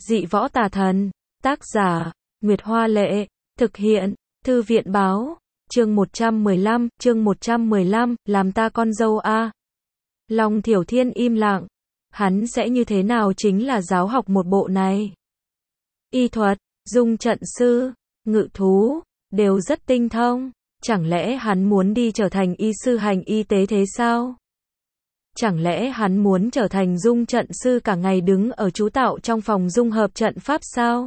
Dị võ tà thần. Tác giả, Nguyệt Hoa Lệ. Thực hiện, Thư viện Báo. Chương 115, làm ta con dâu a. Long Thiểu Thiên im lặng. Hắn sẽ như thế nào chính là giáo học một bộ này. Y thuật, dung trận sư, ngự thú, đều rất tinh thông. Chẳng lẽ hắn muốn đi trở thành y sư hành y tế thế sao? Chẳng lẽ hắn muốn trở thành dung trận sư cả ngày đứng ở chú tạo trong phòng dung hợp trận pháp sao?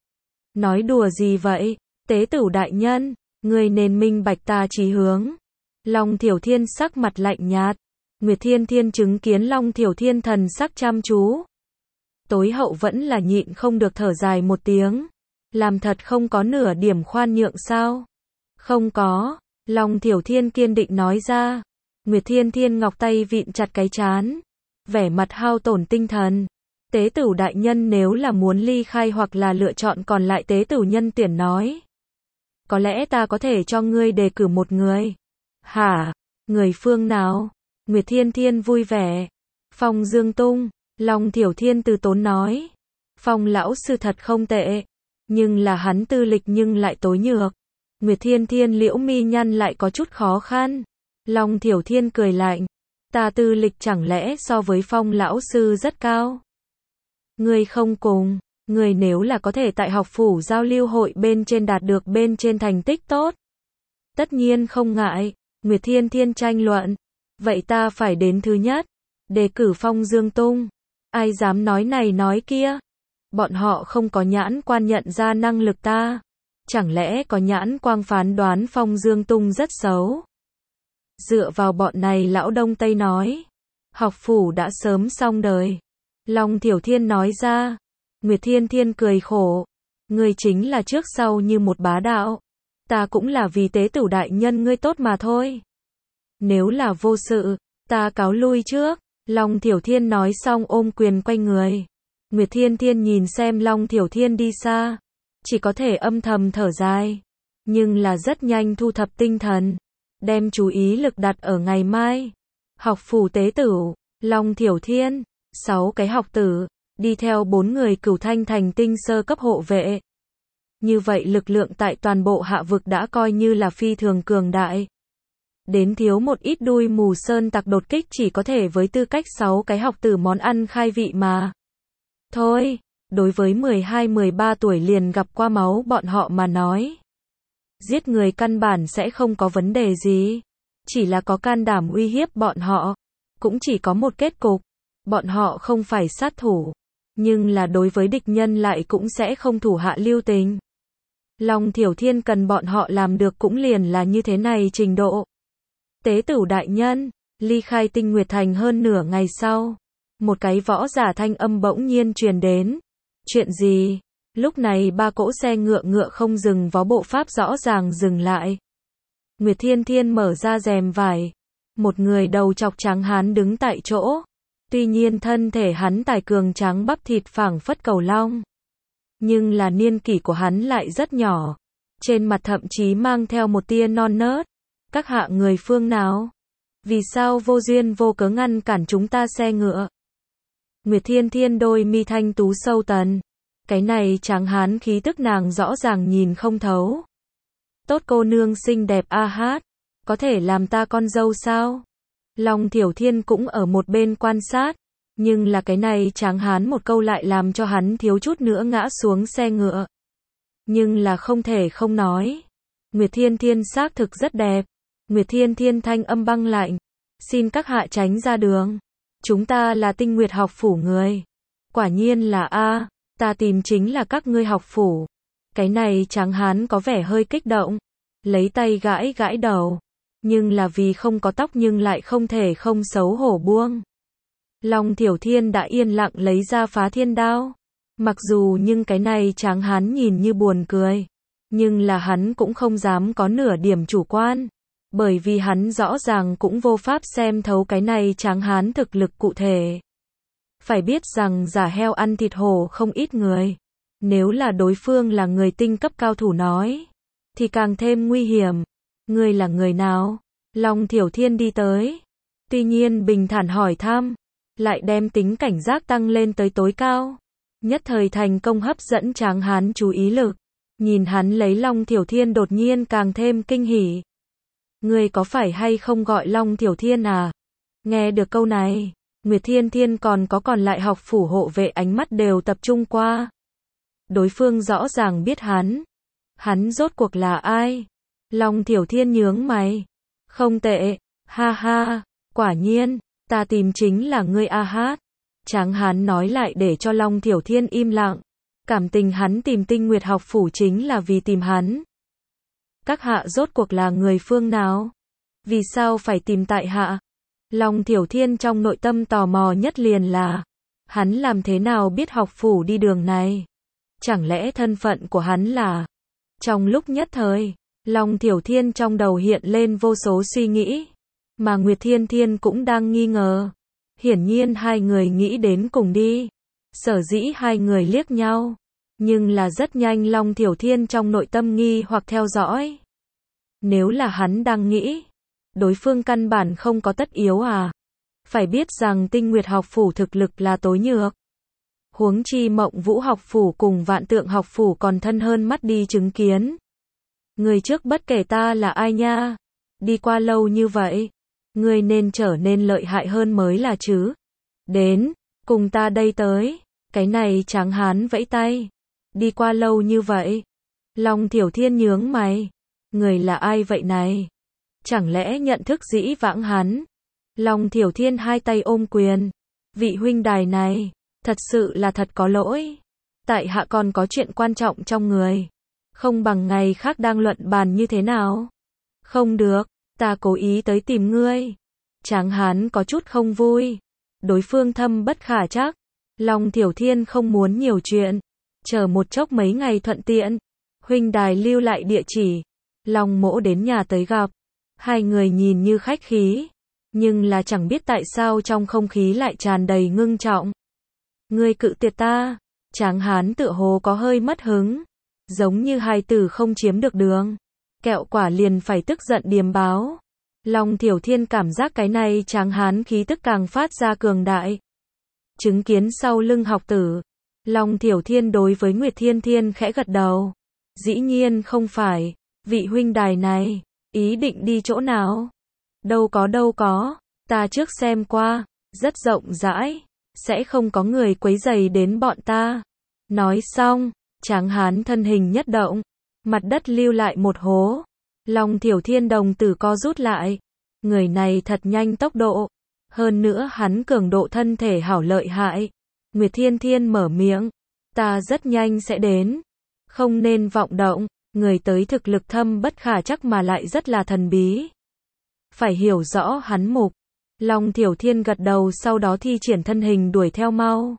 Nói đùa gì vậy? Tế tửu đại nhân, người nên minh bạch ta chí hướng. Long Thiểu Thiên sắc mặt lạnh nhạt. Nguyệt Thiên Thiên chứng kiến Long Thiểu Thiên thần sắc chăm chú. Tối hậu vẫn là nhịn không được thở dài một tiếng. Làm thật không có nửa điểm khoan nhượng sao? Không có, Long Thiểu Thiên kiên định nói ra. Nguyệt Thiên Thiên ngọc tay vịn chặt cái trán, vẻ mặt hao tổn tinh thần. Tế tửu đại nhân nếu là muốn ly khai hoặc là lựa chọn còn lại tế tửu nhân tuyển nói. Có lẽ ta có thể cho ngươi đề cử một người. Hả? Người phương nào? Nguyệt Thiên Thiên vui vẻ. Phong Dương Tung, Long Thiểu Thiên từ tốn nói. Phong lão sư thật không tệ, nhưng là hắn tư lịch nhưng lại tối nhược. Nguyệt Thiên Thiên liễu mi nhăn lại có chút khó khăn. Long Thiểu Thiên cười lạnh. Ta tư lịch chẳng lẽ so với Phong lão sư rất cao? Ngươi không cùng, ngươi nếu là có thể tại học phủ giao lưu hội bên trên đạt được bên trên thành tích tốt. Tất nhiên không ngại, Nguyệt Thiên Thiên tranh luận. Vậy ta phải đến thứ nhất, đề cử Phong Dương Tung. Ai dám nói này nói kia? Bọn họ không có nhãn quan nhận ra năng lực ta. Chẳng lẽ có nhãn quang phán đoán Phong Dương Tung rất xấu? Dựa vào bọn này lão Đông Tây nói. Học phủ đã sớm xong đời. Long Thiểu Thiên nói ra. Nguyệt Thiên Thiên cười khổ. Ngươi chính là trước sau như một bá đạo. Ta cũng là vì tế tửu đại nhân ngươi tốt mà thôi. Nếu là vô sự, ta cáo lui trước. Long Thiểu Thiên nói xong ôm quyền quay người. Nguyệt Thiên Thiên nhìn xem Long Thiểu Thiên đi xa. Chỉ có thể âm thầm thở dài. Nhưng là rất nhanh thu thập tinh thần. Đem chú ý lực đặt ở ngày mai. Học phủ tế tửu, Long Thiểu Thiên, 6 cái học tử, đi theo 4 người Cửu Thanh thành tinh sơ cấp hộ vệ. Như vậy lực lượng tại toàn bộ hạ vực đã coi như là phi thường cường đại. Đến thiếu một ít đuôi mù sơn tặc đột kích chỉ có thể với tư cách 6 cái học tử món ăn khai vị mà. Thôi, đối với 12-13 tuổi liền gặp qua máu bọn họ mà nói. Giết người căn bản sẽ không có vấn đề gì. Chỉ là có can đảm uy hiếp bọn họ. Cũng chỉ có một kết cục. Bọn họ không phải sát thủ. Nhưng là đối với địch nhân lại cũng sẽ không thủ hạ lưu tình. Long Thiểu Thiên cần bọn họ làm được cũng liền là như thế này trình độ. Tế tửu đại nhân, ly khai Tinh Nguyệt Thành hơn nửa ngày sau. Một cái võ giả thanh âm bỗng nhiên truyền đến. Chuyện gì? Lúc này 3 cỗ xe ngựa không dừng vó bộ pháp rõ ràng dừng lại. Nguyệt Thiên Thiên mở ra rèm vải. Một người đầu chọc trắng hán đứng tại chỗ. Tuy nhiên thân thể hắn tài cường trắng bắp thịt phảng phất cầu long. Nhưng là niên kỷ của hắn lại rất nhỏ. Trên mặt thậm chí mang theo một tia non nớt. Các hạ người phương nào? Vì sao vô duyên vô cớ ngăn cản chúng ta xe ngựa? Nguyệt Thiên Thiên đôi mi thanh tú sâu tần. Cái này tráng hán khí tức nàng rõ ràng nhìn không thấu. Tốt cô nương xinh đẹp a hát. Có thể làm ta con dâu sao? Long Thiểu Thiên cũng ở một bên quan sát. Nhưng là cái này tráng hán một câu lại làm cho hắn thiếu chút nữa ngã xuống xe ngựa. Nhưng là không thể không nói. Nguyệt Thiên Thiên xác thực rất đẹp. Nguyệt Thiên Thiên thanh âm băng lạnh. Xin các hạ tránh ra đường. Chúng ta là Tinh Nguyệt học phủ người. Quả nhiên là a. Ta tìm chính là các ngươi học phủ. Cái này tráng hán có vẻ hơi kích động. Lấy tay gãi gãi đầu. Nhưng là vì không có tóc nhưng lại không thể không xấu hổ buông. Long Thiểu Thiên đã yên lặng lấy ra phá thiên đao. Mặc dù nhưng cái này tráng hán nhìn như buồn cười. Nhưng là hắn cũng không dám có nửa điểm chủ quan. Bởi vì hắn rõ ràng cũng vô pháp xem thấu cái này tráng hán thực lực cụ thể. Phải biết rằng giả heo ăn thịt hổ không ít người. Nếu là đối phương là người tinh cấp cao thủ nói. Thì càng thêm nguy hiểm. Ngươi là người nào? Long Thiểu Thiên đi tới. Tuy nhiên bình thản hỏi thăm. Lại đem tính cảnh giác tăng lên tới tối cao. nhất thời thành công hấp dẫn Tráng Hán chú ý lực. Nhìn hắn lấy Long Thiểu Thiên đột nhiên càng thêm kinh hỉ. Ngươi có phải hay không gọi Long Thiểu Thiên à? Nghe được câu này, Nguyệt Thiên Thiên còn lại học phủ hộ vệ ánh mắt đều tập trung qua. Đối phương rõ ràng biết hắn rốt cuộc là ai? Long Thiểu Thiên nhướng mày. Không tệ, ha ha, quả nhiên, ta tìm chính là ngươi a hát. Tráng Hán nói lại để cho Long Thiểu Thiên im lặng. Cảm tình hắn tìm Tinh Nguyệt học phủ chính là vì tìm hắn. Các hạ rốt cuộc là người phương nào? Vì sao phải tìm tại hạ? Long Thiểu Thiên trong nội tâm tò mò nhất liền là, hắn làm thế nào biết học phủ đi đường này? Chẳng lẽ thân phận của hắn là... Trong lúc nhất thời, Long Thiểu Thiên trong đầu hiện lên vô số suy nghĩ, mà Nguyệt Thiên Thiên cũng đang nghi ngờ. Hiển nhiên hai người nghĩ đến cùng đi. Sở dĩ hai người liếc nhau, nhưng là rất nhanh Long Thiểu Thiên trong nội tâm nghi hoặc theo dõi. Nếu là hắn đang nghĩ, đối phương căn bản không có tất yếu à? Phải biết rằng Tinh Nguyệt học phủ thực lực là tối nhược. Huống chi Mộng Vũ học phủ cùng Vạn Tượng học phủ còn thân hơn mắt đi chứng kiến. Người trước bất kể ta là ai nha. Đi qua lâu như vậy, ngươi nên trở nên lợi hại hơn mới là chứ. Đến, cùng ta đây tới. Cái này Tráng Hán vẫy tay. Đi qua lâu như vậy. Long Thiểu Thiên nhướng mày. Người là ai vậy này? Chẳng lẽ nhận thức dĩ vãng hắn? Long Thiểu Thiên hai tay ôm quyền. Vị huynh đài này, thật sự là thật có lỗi. Tại hạ còn có chuyện quan trọng trong người. Không bằng ngày khác đang luận bàn như thế nào? Không được, ta cố ý tới tìm ngươi. Tráng Hán có chút không vui. Đối phương thâm bất khả trắc. Long Thiểu Thiên không muốn nhiều chuyện. Chờ một chốc mấy ngày thuận tiện. Huynh đài lưu lại địa chỉ. Long Mỗ đến nhà tới gặp. Hai người nhìn như khách khí. Nhưng là chẳng biết tại sao trong không khí lại tràn đầy ngưng trọng. Ngươi cự tuyệt ta. Tráng Hán tựa hồ có hơi mất hứng. Giống như hài tử không chiếm được đường. Kẹo quả liền phải tức giận điềm báo. Long Thiểu Thiên cảm giác cái này Tráng Hán khí tức càng phát ra cường đại. Chứng kiến sau lưng học tử. Long Thiểu Thiên đối với Nguyệt Thiên Thiên khẽ gật đầu. Dĩ nhiên không phải. Vị huynh đài này, ý định đi chỗ nào? Đâu có. Ta trước xem qua. Rất rộng rãi. Sẽ không có người quấy rầy đến bọn ta. Nói xong, Tráng Hán thân hình nhất động. Mặt đất lưu lại một hố. Long Thiểu Thiên đồng tử co rút lại. Người này thật nhanh tốc độ. Hơn nữa hắn cường độ thân thể hảo lợi hại. Nguyệt Thiên Thiên mở miệng. Ta rất nhanh sẽ đến. Không nên vọng động. Người tới thực lực thâm bất khả trắc mà lại rất là thần bí. Phải hiểu rõ hắn mục. Long Thiểu Thiên gật đầu sau đó thi triển thân hình đuổi theo mau.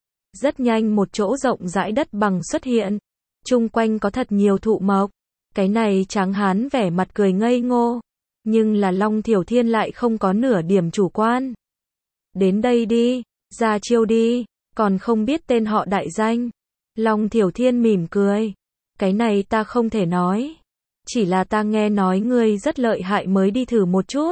Rất nhanh một chỗ rộng rãi đất bằng xuất hiện. Chung quanh có thật nhiều thụ mộc. Cái này Tráng Hán vẻ mặt cười ngây ngô. Nhưng là Long Thiểu Thiên lại không có nửa điểm chủ quan. Đến đây đi, ra chiêu đi, còn không biết tên họ đại danh. Long Thiểu Thiên mỉm cười. Cái này ta không thể nói. Chỉ là ta nghe nói ngươi rất lợi hại mới đi thử một chút.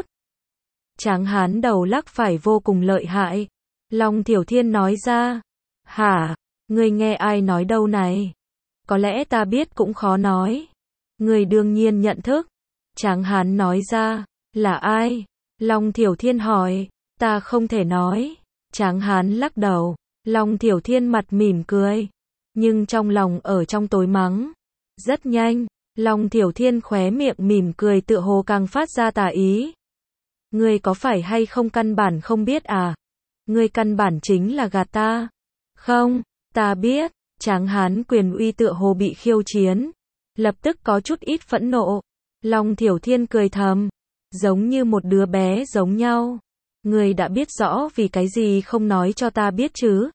Tráng Hán đầu lắc phải vô cùng lợi hại. Long Thiểu Thiên nói ra. Hả, ngươi nghe ai nói đâu này? Có lẽ ta biết cũng khó nói. Ngươi đương nhiên nhận thức. Tráng Hán nói ra. Là ai? Long Thiểu Thiên hỏi. Ta không thể nói. Tráng Hán lắc đầu. Long Thiểu Thiên mặt mỉm cười. Nhưng trong lòng ở trong tối mắng. Rất nhanh, Long Thiểu Thiên khóe miệng mỉm cười tựa hồ càng phát ra tà ý. Ngươi có phải hay không căn bản không biết à? Ngươi căn bản chính là gạt ta. Không, ta biết. Tráng Hán quyền uy tựa hồ bị khiêu chiến. Lập tức có chút ít phẫn nộ. Long Thiểu Thiên cười thầm. Giống như một đứa bé giống nhau. Ngươi đã biết rõ vì cái gì không nói cho ta biết chứ?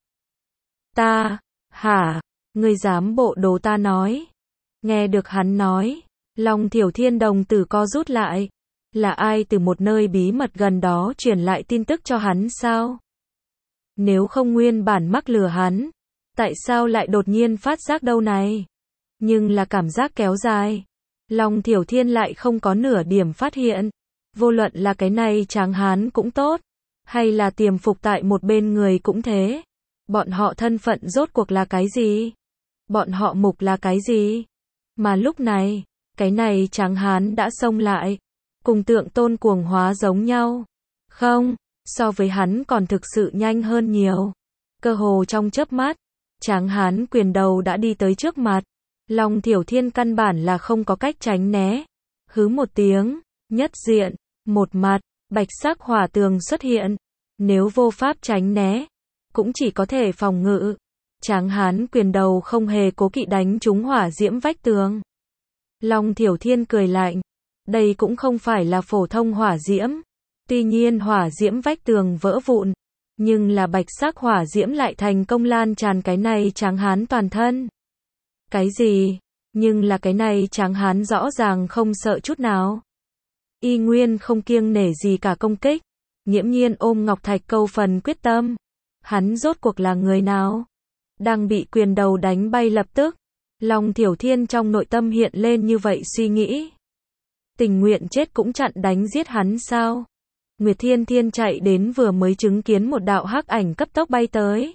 Ta, hả? Ngươi dám bộ đồ ta nói. Nghe được hắn nói. Long Thiểu Thiên đồng tử co rút lại. Là ai từ một nơi bí mật gần đó truyền lại tin tức cho hắn sao? Nếu không nguyên bản mắc lừa hắn. Tại sao lại đột nhiên phát giác đâu này? Nhưng là cảm giác kéo dài. Long Thiểu Thiên lại không có nửa điểm phát hiện. Vô luận là cái này Tráng Hán cũng tốt. Hay là tiềm phục tại một bên người cũng thế. Bọn họ thân phận rốt cuộc là cái gì? Bọn họ mục là cái gì? Mà lúc này, cái này tráng hán đã xông lại, cùng Tượng Tôn cuồng hóa giống nhau. Không, so với hắn còn thực sự nhanh hơn nhiều. Cơ hồ trong chớp mắt, tráng hán quyền đầu đã đi tới trước mặt. Long Thiểu Thiên căn bản là không có cách tránh né. Hứ một tiếng, nhất diện, một mặt, bạch sắc hỏa tường xuất hiện. Nếu vô pháp tránh né, cũng chỉ có thể phòng ngự. Tráng hán quyền đầu không hề cố kỵ đánh trúng hỏa diễm vách tường. Long Thiểu Thiên cười lạnh. Đây cũng không phải là phổ thông hỏa diễm. Tuy nhiên hỏa diễm vách tường vỡ vụn, nhưng là bạch sắc hỏa diễm lại thành công lan tràn cái này tráng hán toàn thân. Cái gì? Nhưng là cái này tráng hán rõ ràng không sợ chút nào. Y nguyên không kiêng nể gì cả công kích. Nghiễm nhiên ôm ngọc thạch câu phần quyết tâm. Hắn rốt cuộc là người nào? Đang bị quyền đầu đánh bay lập tức. Long Thiểu Thiên trong nội tâm hiện lên như vậy suy nghĩ. Tình nguyện chết cũng chặn đánh giết hắn sao? Nguyệt Thiên Thiên chạy đến vừa mới chứng kiến một đạo hắc ảnh cấp tốc bay tới.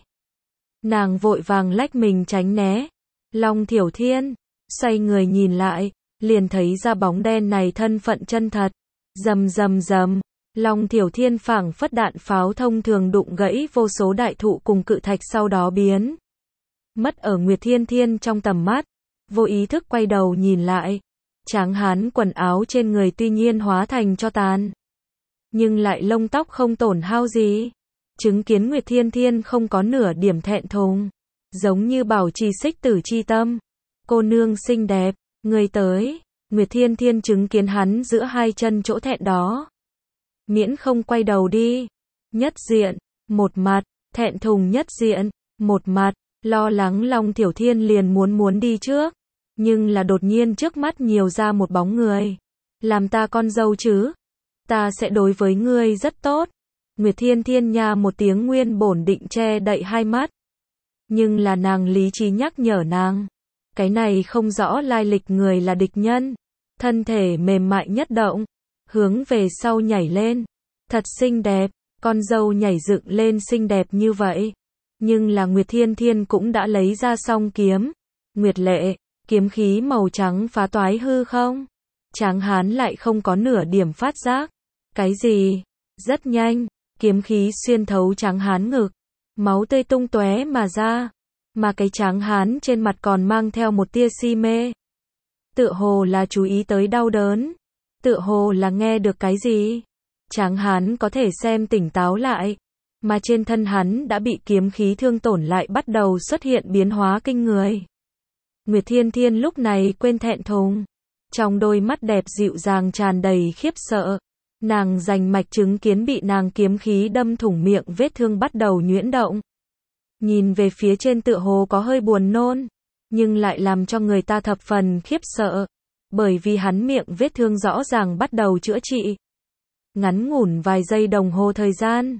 Nàng vội vàng lách mình tránh né. Long Thiểu Thiên xoay người nhìn lại, liền thấy ra bóng đen này thân phận chân thật. Rầm rầm rầm, Long Thiểu Thiên phảng phất đạn pháo thông thường đụng gãy vô số đại thụ cùng cự thạch sau đó biến mất ở Nguyệt Thiên Thiên trong tầm mắt. Vô ý thức quay đầu nhìn lại, tráng hán quần áo trên người tuy nhiên hóa thành tro tàn, nhưng lại lông tóc không tổn hao gì. Chứng kiến Nguyệt Thiên Thiên không có nửa điểm thẹn thùng, giống như bảo trì xích tử chi tâm. Cô nương xinh đẹp, người tới. Nguyệt Thiên Thiên chứng kiến hắn giữa hai chân chỗ thẹn đó, miễn không quay đầu đi. Nhất diện, một mặt, thẹn thùng nhất diện, một mặt, lo lắng. Long Thiểu Thiên liền muốn đi trước, nhưng là đột nhiên trước mắt nhiều ra một bóng người. Làm ta con dâu chứ? Ta sẽ đối với ngươi rất tốt. Nguyệt Thiên Thiên nha một tiếng nguyên bổn định che đậy hai mắt. Nhưng là nàng lý trí nhắc nhở nàng. Cái này không rõ lai lịch người là địch nhân. Thân thể mềm mại nhất động, hướng về sau nhảy lên. Thật xinh đẹp, con dâu nhảy dựng lên xinh đẹp như vậy. Nhưng là Nguyệt Thiên Thiên cũng đã lấy ra song kiếm. Nguyệt lệ, kiếm khí màu trắng phá toái hư không? Tráng hán lại không có nửa điểm phát giác. Cái gì? Rất nhanh, kiếm khí xuyên thấu tráng hán ngực. Máu tươi tung tóe mà ra. Mà cái tráng hán trên mặt còn mang theo một tia si mê. Tựa hồ là chú ý tới đau đớn. Tựa hồ là nghe được cái gì. Tráng hán có thể xem tỉnh táo lại. Mà trên thân hắn đã bị kiếm khí thương tổn lại bắt đầu xuất hiện biến hóa kinh người. Nguyệt Thiên Thiên lúc này quên thẹn thùng. Trong đôi mắt đẹp dịu dàng tràn đầy khiếp sợ. Nàng rành mạch chứng kiến bị nàng kiếm khí đâm thủng miệng vết thương bắt đầu nhuyễn động. Nhìn về phía trên tựa hồ có hơi buồn nôn, nhưng lại làm cho người ta thập phần khiếp sợ. Bởi vì hắn miệng vết thương rõ ràng bắt đầu chữa trị. Ngắn ngủn vài giây đồng hồ thời gian,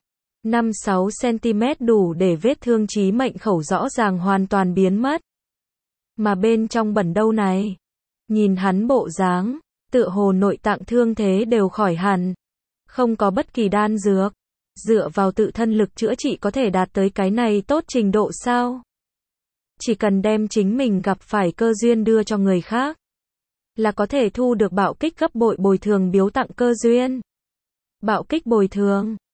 5-6 cm đủ để vết thương chí mệnh khẩu rõ ràng hoàn toàn biến mất. Mà bên trong bẩn đâu này, nhìn hắn bộ dáng, tựa hồ nội tạng thương thế đều khỏi hẳn, không có bất kỳ đan dược, dựa vào tự thân lực chữa trị có thể đạt tới cái này tốt trình độ sao? Chỉ cần đem chính mình gặp phải cơ duyên đưa cho người khác, là có thể thu được bạo kích gấp bội bồi thường biếu tặng cơ duyên. Bạo kích bồi thường,